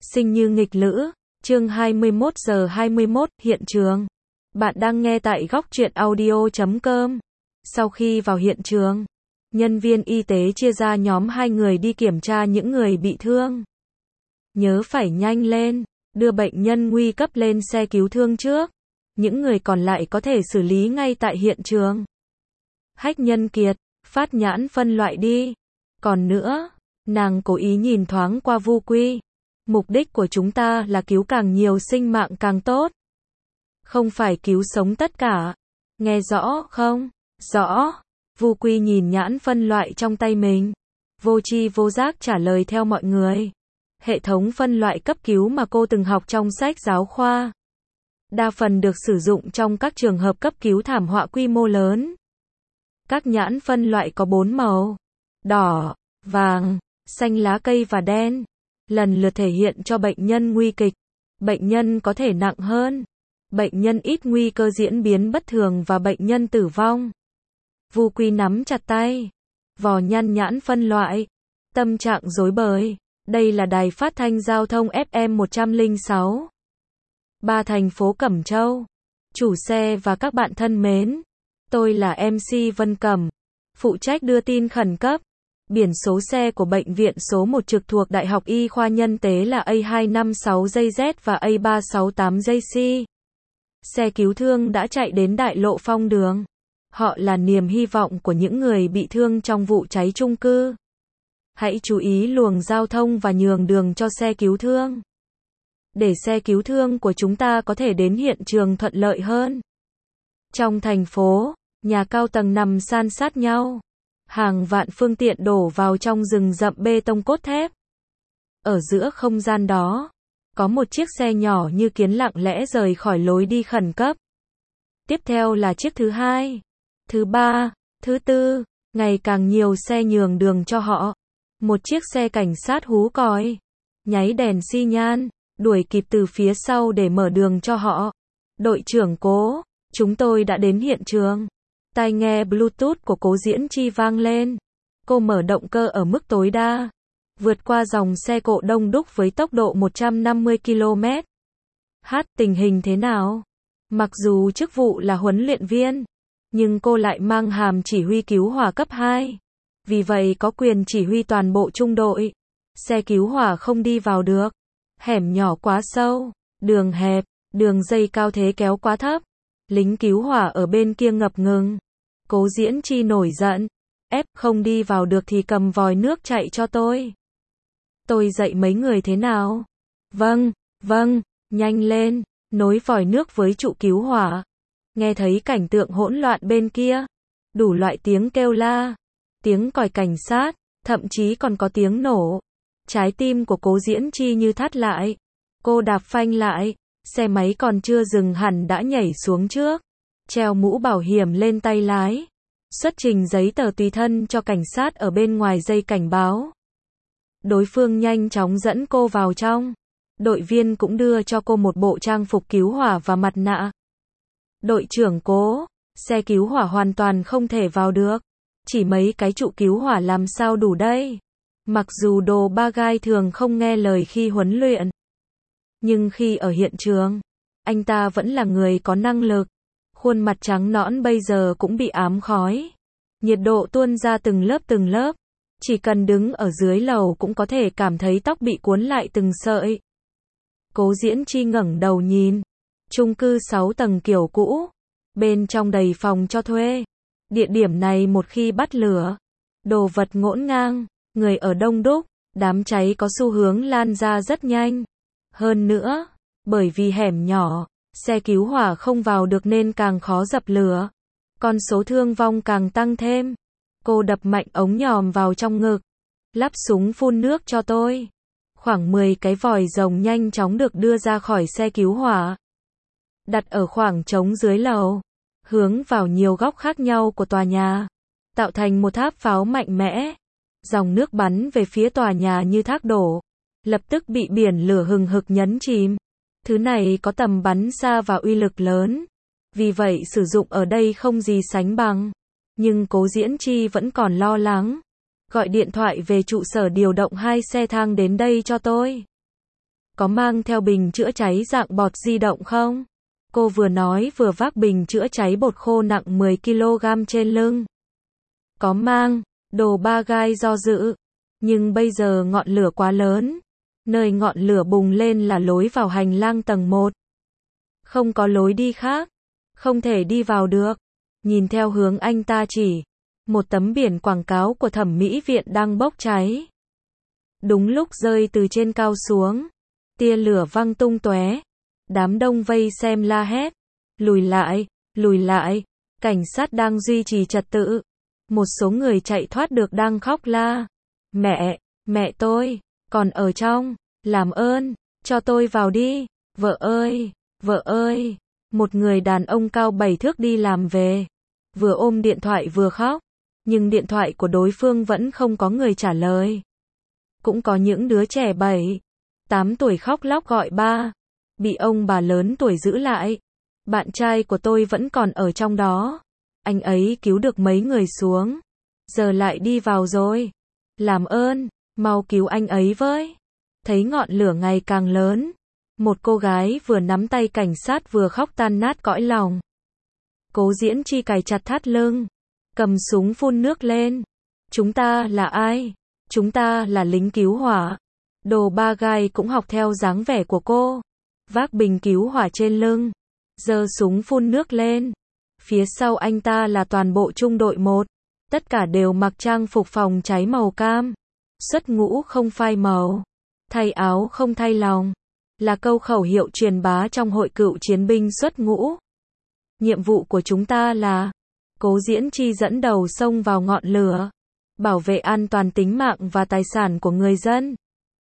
Sinh như nghịch lữ, chương 21 giờ 21, hiện trường. Bạn đang nghe tại góc truyện audio.com. Sau khi vào hiện trường, nhân viên y tế chia ra nhóm 2 người đi kiểm tra những người bị thương. Nhớ phải nhanh lên, đưa bệnh nhân nguy cấp lên xe cứu thương trước. Những người còn lại có thể xử lý ngay tại hiện trường. Hách Nhân Kiệt, phát nhãn phân loại đi. Còn nữa, nàng cố ý nhìn thoáng qua Vu Quy. Mục đích của chúng ta là cứu càng nhiều sinh mạng càng tốt. Không phải cứu sống tất cả. Nghe rõ không? Rõ. Vu Quy nhìn nhãn phân loại trong tay mình. Vô tri vô giác trả lời theo mọi người. Hệ thống phân loại cấp cứu mà cô từng học trong sách giáo khoa. Đa phần được sử dụng trong các trường hợp cấp cứu thảm họa quy mô lớn. Các nhãn phân loại có 4 màu. Đỏ, vàng, xanh lá cây và đen. Lần lượt thể hiện cho bệnh nhân nguy kịch, bệnh nhân có thể nặng hơn, bệnh nhân ít nguy cơ diễn biến bất thường và bệnh nhân tử vong. Vu Quy nắm chặt tay, vò nhăn nhãn phân loại, tâm trạng rối bời. Đây là đài phát thanh giao thông FM 106. 3 thành phố Cẩm Châu. Chủ xe và các bạn thân mến, tôi là MC Vân Cẩm, phụ trách đưa tin khẩn cấp. Biển số xe của bệnh viện số 1 trực thuộc Đại học Y khoa Nhân tế là A256JZ và A368JC. Xe cứu thương đã chạy đến đại lộ Phong Đường. Họ là niềm hy vọng của những người bị thương trong vụ cháy chung cư. Hãy chú ý luồng giao thông và nhường đường cho xe cứu thương, để xe cứu thương của chúng ta có thể đến hiện trường thuận lợi hơn. Trong thành phố, nhà cao tầng nằm san sát nhau. Hàng vạn phương tiện đổ vào trong rừng rậm bê tông cốt thép. Ở giữa không gian đó, có một chiếc xe nhỏ như kiến lặng lẽ rời khỏi lối đi khẩn cấp. Tiếp theo là chiếc thứ 2, thứ 3, thứ 4, ngày càng nhiều xe nhường đường cho họ. Một chiếc xe cảnh sát hú còi, nháy đèn xi nhan, đuổi kịp từ phía sau để mở đường cho họ. Đội trưởng Cố, chúng tôi đã đến hiện trường. Tai nghe Bluetooth của Cố Diễn Chi vang lên. Cô mở động cơ ở mức tối đa, vượt qua dòng xe cộ đông đúc với tốc độ 150 km/h. Tình hình thế nào? Mặc dù chức vụ là huấn luyện viên, nhưng cô lại mang hàm chỉ huy cứu hỏa cấp 2. Vì vậy có quyền chỉ huy toàn bộ trung đội. Xe cứu hỏa không đi vào được. Hẻm nhỏ quá sâu, đường hẹp, đường dây cao thế kéo quá thấp. Lính cứu hỏa ở bên kia ngập ngừng. Cố Diễn Chi nổi giận. Không đi vào được thì cầm vòi nước chạy cho tôi. Tôi dạy mấy người thế nào? Vâng, nhanh lên, nối vòi nước với trụ cứu hỏa. Nghe thấy cảnh tượng hỗn loạn bên kia. Đủ loại tiếng kêu la, tiếng còi cảnh sát, thậm chí còn có tiếng nổ. Trái tim của Cố Diễn Chi như thắt lại. Cô đạp phanh lại, xe máy còn chưa dừng hẳn đã nhảy xuống trước. Treo mũ bảo hiểm lên tay lái. Xuất trình giấy tờ tùy thân cho cảnh sát ở bên ngoài dây cảnh báo. Đối phương nhanh chóng dẫn cô vào trong. Đội viên cũng đưa cho cô một bộ trang phục cứu hỏa và mặt nạ. Đội trưởng Cố, xe cứu hỏa hoàn toàn không thể vào được. Chỉ mấy cái trụ cứu hỏa làm sao đủ đây? Mặc dù đồ ba gai thường không nghe lời khi huấn luyện, nhưng khi ở hiện trường, anh ta vẫn là người có năng lực. Khuôn mặt trắng nõn bây giờ cũng bị ám khói. Nhiệt độ tuôn ra từng lớp. Chỉ cần đứng ở dưới lầu cũng có thể cảm thấy tóc bị cuốn lại từng sợi. Cố Diễn Chi ngẩng đầu nhìn. Chung cư 6 tầng kiểu cũ. Bên trong đầy phòng cho thuê. Địa điểm này một khi bắt lửa, đồ vật ngổn ngang, người ở đông đúc, đám cháy có xu hướng lan ra rất nhanh. Hơn nữa, bởi vì hẻm nhỏ, xe cứu hỏa không vào được nên càng khó dập lửa. Con số thương vong càng tăng thêm. Cô đập mạnh ống nhòm vào trong ngực. Lắp súng phun nước cho tôi. Khoảng 10 cái vòi rồng nhanh chóng được đưa ra khỏi xe cứu hỏa. Đặt ở khoảng trống dưới lầu. Hướng vào nhiều góc khác nhau của tòa nhà. Tạo thành một tháp pháo mạnh mẽ. Dòng nước bắn về phía tòa nhà như thác đổ. Lập tức bị biển lửa hừng hực nhấn chìm. Thứ này có tầm bắn xa và uy lực lớn. Vì vậy sử dụng ở đây không gì sánh bằng. Nhưng Cố Diễn Chi vẫn còn lo lắng. Gọi điện thoại về trụ sở điều động 2 xe thang đến đây cho tôi. có mang theo bình chữa cháy dạng bọt di động không? Cô vừa nói vừa vác bình chữa cháy bột khô nặng 10 kg trên lưng. Có mang, đồ ba gai do dự. Nhưng bây giờ ngọn lửa quá lớn. Nơi ngọn lửa bùng lên là lối vào hành lang tầng 1. Không có lối đi khác. Không thể đi vào được. Nhìn theo hướng anh ta chỉ. Một tấm biển quảng cáo của thẩm mỹ viện đang bốc cháy. Đúng lúc rơi từ trên cao xuống. Tia lửa văng tung tóe. Đám đông vây xem la hét. Lùi lại, lùi lại. Cảnh sát đang duy trì trật tự. Một số người chạy thoát được đang khóc la. Mẹ, mẹ tôi, còn ở trong. Làm ơn, cho tôi vào đi. Vợ ơi, vợ ơi. Một người đàn ông cao 7 thước đi làm về. Vừa ôm điện thoại vừa khóc. Nhưng điện thoại của đối phương vẫn không có người trả lời. Cũng có những đứa trẻ 7, 8 tuổi khóc lóc gọi ba. Bị ông bà lớn tuổi giữ lại. Bạn trai của tôi vẫn còn ở trong đó. Anh ấy cứu được mấy người xuống. Giờ lại đi vào rồi. Làm ơn, mau cứu anh ấy với. Thấy ngọn lửa ngày càng lớn. Một cô gái vừa nắm tay cảnh sát vừa khóc tan nát cõi lòng. Cố Diễn Chi cài chặt thắt lưng. Cầm súng phun nước lên. Chúng ta là ai? Chúng ta là lính cứu hỏa. Đồ ba gai cũng học theo dáng vẻ của cô. Vác bình cứu hỏa trên lưng. Giơ súng phun nước lên. Phía sau anh ta là toàn bộ trung đội 1. Tất cả đều mặc trang phục phòng cháy màu cam. Xuất ngũ không phai màu. Thay áo không thay lòng. Là câu khẩu hiệu truyền bá trong hội cựu chiến binh xuất ngũ. Nhiệm vụ của chúng ta là Cố Diễn Chi dẫn đầu xông vào ngọn lửa. Bảo vệ an toàn tính mạng và tài sản của người dân.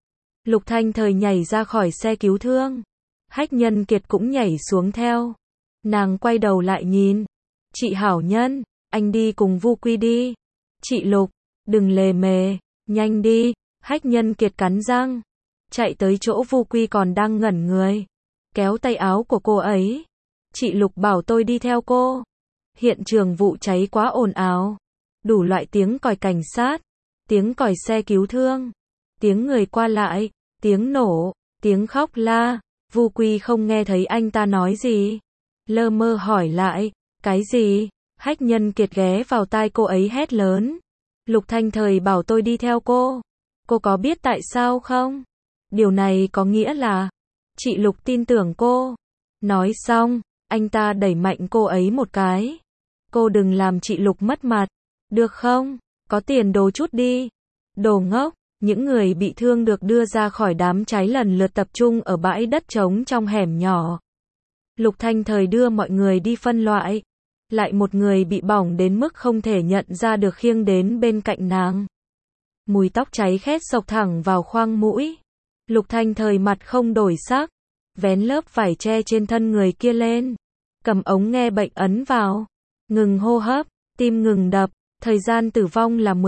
Lục Thanh Thời nhảy ra khỏi xe cứu thương. Hách Nhân Kiệt cũng nhảy xuống theo. Nàng quay đầu lại nhìn. Chị Hảo Nhân, anh đi cùng Vu Quy đi. Chị Lục, đừng lề mề, nhanh đi. Hách Nhân Kiệt cắn răng. Chạy tới chỗ Vu Quy còn đang ngẩn người. Kéo tay áo của cô ấy. Chị Lục bảo tôi đi theo cô. Hiện trường vụ cháy quá ồn ào. Đủ loại tiếng còi cảnh sát. Tiếng còi xe cứu thương. Tiếng người qua lại. Tiếng nổ. Tiếng khóc la. Vu Quy không nghe thấy anh ta nói gì. Lơ mơ hỏi lại. Cái gì? Hách Nhân Kiệt ghé vào tai cô ấy hét lớn. Lục Thanh Thời bảo tôi đi theo cô. Cô có biết tại sao không? Điều này có nghĩa là chị Lục tin tưởng cô. Nói xong, anh ta đẩy mạnh cô ấy một cái. Cô đừng làm chị Lục mất mặt. Được không? Có tiền đồ chút đi. Đồ ngốc. Những người bị thương được đưa ra khỏi đám cháy lần lượt tập trung ở bãi đất trống trong hẻm nhỏ. Lục Thanh Thời đưa mọi người đi phân loại. Lại một người bị bỏng đến mức không thể nhận ra được khiêng đến bên cạnh nàng. Mùi tóc cháy khét xộc thẳng vào khoang mũi. Lục Thanh Thời mặt không đổi sắc. Vén lớp vải che trên thân người kia lên. Cầm ống nghe bệnh ấn vào. Ngừng hô hấp, tim ngừng đập. Thời gian tử vong là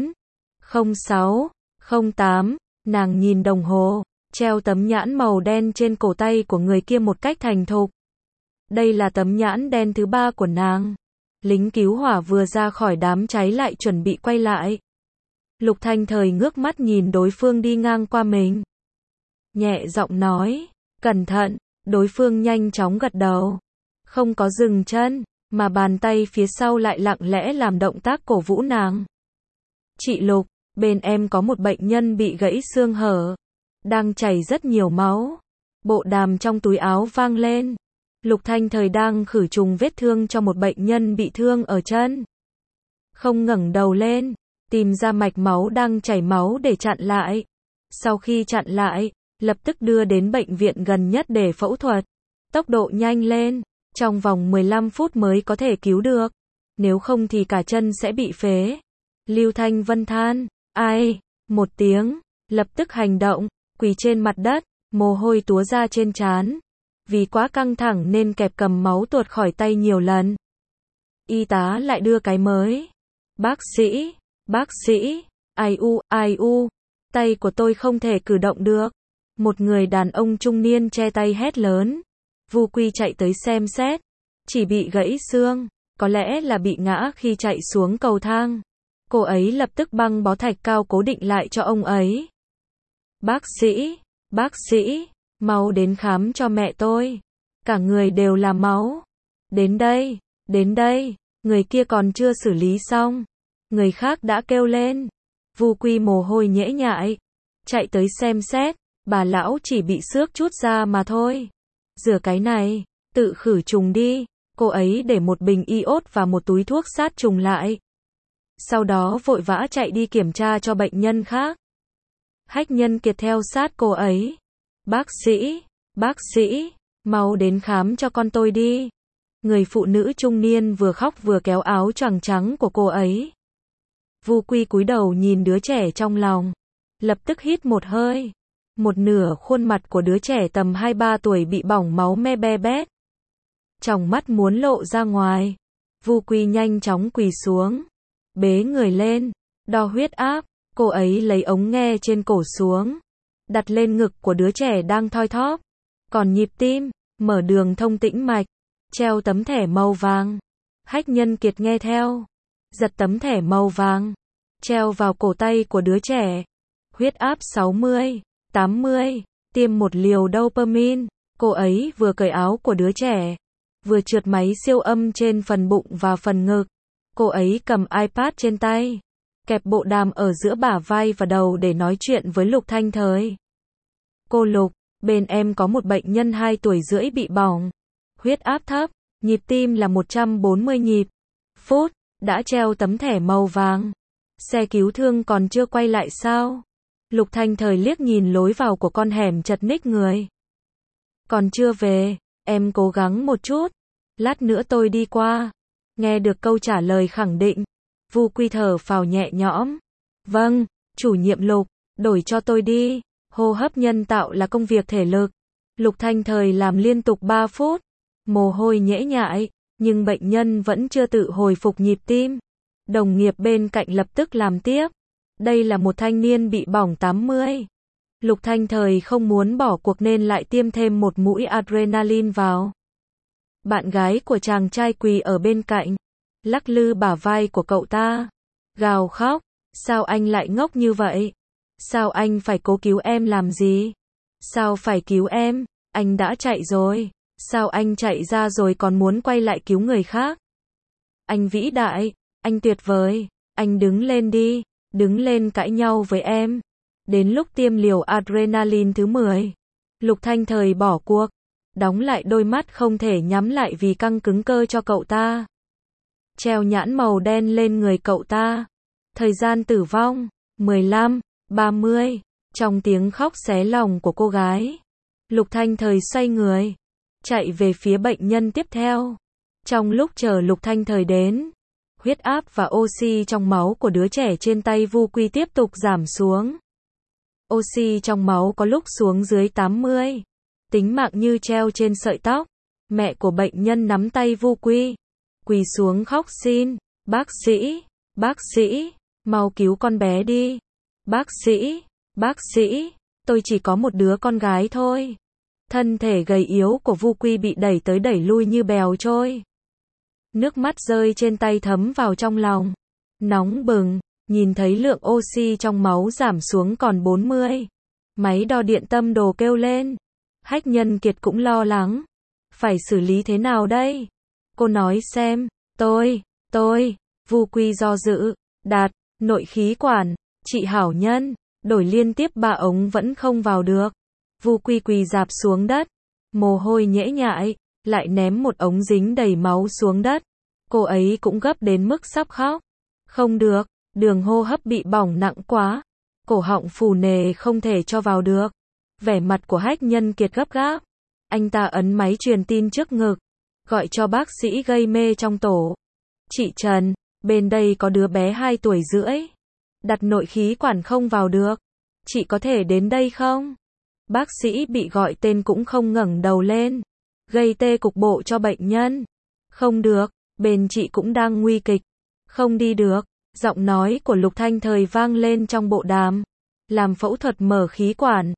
14:06:08. Nàng nhìn đồng hồ. Treo tấm nhãn màu đen trên cổ tay của người kia một cách thành thục. Đây là tấm nhãn đen thứ 3 của nàng. Lính cứu hỏa vừa ra khỏi đám cháy lại chuẩn bị quay lại. Lục Thanh Thời ngước mắt nhìn đối phương đi ngang qua mình. Nhẹ giọng nói, cẩn thận, đối phương nhanh chóng gật đầu. Không có dừng chân, mà bàn tay phía sau lại lặng lẽ làm động tác cổ vũ nàng. Chị Lục, bên em có một bệnh nhân bị gãy xương hở. Đang chảy rất nhiều máu. Bộ đàm trong túi áo vang lên. Lục Thanh Thời đang khử trùng vết thương cho một bệnh nhân bị thương ở chân. Không ngẩng đầu lên, tìm ra mạch máu đang chảy máu để chặn lại. Sau khi chặn lại, lập tức đưa đến bệnh viện gần nhất để phẫu thuật. Tốc độ nhanh lên, trong vòng 15 phút mới có thể cứu được. Nếu không thì cả chân sẽ bị phế. Lưu Thanh Vân than, ai, một tiếng, lập tức hành động, quỳ trên mặt đất, mồ hôi túa ra trên trán. Vì quá căng thẳng nên kẹp cầm máu tuột khỏi tay nhiều lần. Y tá lại đưa cái mới. Bác sĩ, ai u, tay của tôi không thể cử động được. Một người đàn ông trung niên che tay hét lớn. Vu Quy chạy tới xem xét. Chỉ bị gãy xương, có lẽ là bị ngã khi chạy xuống cầu thang. Cô ấy lập tức băng bó thạch cao cố định lại cho ông ấy. Bác sĩ, mau đến khám cho mẹ tôi. Cả người đều là máu. Đến đây, người kia còn chưa xử lý xong. Người khác đã kêu lên. Vu Quy mồ hôi nhễ nhại. Chạy tới xem xét, bà lão chỉ bị xước chút da mà thôi. Rửa cái này, tự khử trùng đi. Cô ấy để một bình iốt và một túi thuốc sát trùng lại. Sau đó vội vã chạy đi kiểm tra cho bệnh nhân khác. Hách Nhân Kiệt theo sát cô ấy. Bác sĩ, mau đến khám cho con tôi đi. Người phụ nữ trung niên vừa khóc vừa kéo áo choàng trắng của cô ấy. Vu Quy cúi đầu nhìn đứa trẻ trong lòng. Lập tức hít một hơi. Một nửa khuôn mặt của đứa trẻ tầm 2-3 tuổi bị bỏng máu me be bét. Tròng mắt muốn lộ ra ngoài. Vu Quy nhanh chóng quỳ xuống. Bế người lên. Đo huyết áp. Cô ấy lấy ống nghe trên cổ xuống. Đặt lên ngực của đứa trẻ đang thoi thóp. Còn nhịp tim, mở đường thông tĩnh mạch. Treo tấm thẻ màu vàng. Hách Nhân Kiệt nghe theo. Giật tấm thẻ màu vàng. Treo vào cổ tay của đứa trẻ. Huyết áp 60, 80. Tiêm một liều dopamine. Cô ấy vừa cởi áo của đứa trẻ. Vừa trượt máy siêu âm trên phần bụng và phần ngực. Cô ấy cầm iPad trên tay. Kẹp bộ đàm ở giữa bả vai và đầu để nói chuyện với Lục Thanh Thời. Cô Lục, bên em có một bệnh nhân 2 tuổi rưỡi bị bỏng. Huyết áp thấp, nhịp tim là 140 nhịp. Phút, đã treo tấm thẻ màu vàng. Xe cứu thương còn chưa quay lại sao? Lục Thanh Thời liếc nhìn lối vào của con hẻm chật ních người. Còn chưa về, em cố gắng một chút. Lát nữa tôi đi qua. Nghe được câu trả lời khẳng định. Vu Quy thở phào nhẹ nhõm. Vâng, chủ nhiệm Lục, đổi cho tôi đi. Hô hấp nhân tạo là công việc thể lực. Lục Thanh Thời làm liên tục 3 phút. Mồ hôi nhễ nhại, nhưng bệnh nhân vẫn chưa tự hồi phục nhịp tim. Đồng nghiệp bên cạnh lập tức làm tiếp. Đây là một thanh niên bị bỏng 80. Lục Thanh Thời không muốn bỏ cuộc nên lại tiêm thêm một mũi adrenaline vào. Bạn gái của chàng trai quỳ ở bên cạnh. Lắc lư bả vai của cậu ta. Gào khóc. Sao anh lại ngốc như vậy? Sao anh phải cố cứu em làm gì? Sao phải cứu em? Anh đã chạy rồi. Sao anh chạy ra rồi còn muốn quay lại cứu người khác? Anh vĩ đại. Anh tuyệt vời. Anh đứng lên đi. Đứng lên cãi nhau với em. Đến lúc tiêm liều adrenaline thứ 10. Lục Thanh Thời bỏ cuộc. Đóng lại đôi mắt không thể nhắm lại vì căng cứng cơ cho cậu ta. Treo nhãn màu đen lên người cậu ta. Thời gian tử vong 15, 30. Trong tiếng khóc xé lòng của cô gái, Lục Thanh Thời xoay người, chạy về phía bệnh nhân tiếp theo. Trong lúc chờ Lục Thanh Thời đến, huyết áp và oxy trong máu của đứa trẻ trên tay Vu Quy tiếp tục giảm xuống. Oxy trong máu có lúc xuống dưới 80. Tính mạng như treo trên sợi tóc. Mẹ của bệnh nhân nắm tay Vu Quy, quỳ xuống khóc xin. Bác sĩ, mau cứu con bé đi. Bác sĩ, tôi chỉ có một đứa con gái thôi. Thân thể gầy yếu của Vu Quy bị đẩy tới đẩy lui như bèo trôi. Nước mắt rơi trên tay thấm vào trong lòng. Nóng bừng, nhìn thấy lượng oxy trong máu giảm xuống còn 40. Máy đo điện tâm đồ kêu lên. Hách Nhân Kiệt cũng lo lắng. Phải xử lý thế nào đây? Cô nói xem, Vu Quy do dự, đạt, nội khí quản, chị hảo nhân, đổi liên tiếp 3 ống vẫn không vào được. Vu Quy quỳ rạp xuống đất, mồ hôi nhễ nhại, lại ném một ống dính đầy máu xuống đất. Cô ấy cũng gấp đến mức sắp khóc. Không được, đường hô hấp bị bỏng nặng quá. Cổ họng phù nề không thể cho vào được. Vẻ mặt của Hách Nhân Kiệt gấp gáp. Anh ta ấn máy truyền tin trước ngực, gọi cho bác sĩ gây mê trong tổ. Chị Trần, bên đây có đứa bé 2 tuổi rưỡi. Đặt nội khí quản không vào được. Chị có thể đến đây không? Bác sĩ bị gọi tên cũng không ngẩng đầu lên. Gây tê cục bộ cho bệnh nhân. Không được, bên chị cũng đang nguy kịch. Không đi được. Giọng nói của Lục Thanh Thời vang lên trong bộ đàm. Làm phẫu thuật mở khí quản.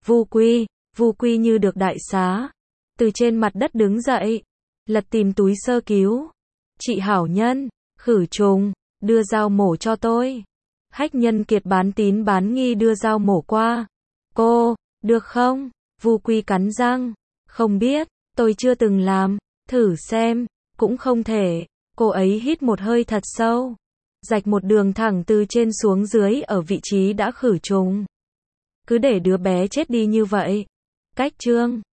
Vu Quy như được đại xá. Từ trên mặt đất đứng dậy. Lật tìm túi sơ cứu. Chị hảo nhân, khử trùng, đưa dao mổ cho tôi. Hách Nhân Kiệt bán tín bán nghi đưa dao mổ qua. Được không? Vu Quy cắn răng. Không biết, tôi chưa từng làm, thử xem, cũng không thể. Cô ấy hít một hơi thật sâu, rạch một đường thẳng từ trên xuống dưới ở vị trí đã khử trùng. Cứ để đứa bé chết đi như vậy. Cách chương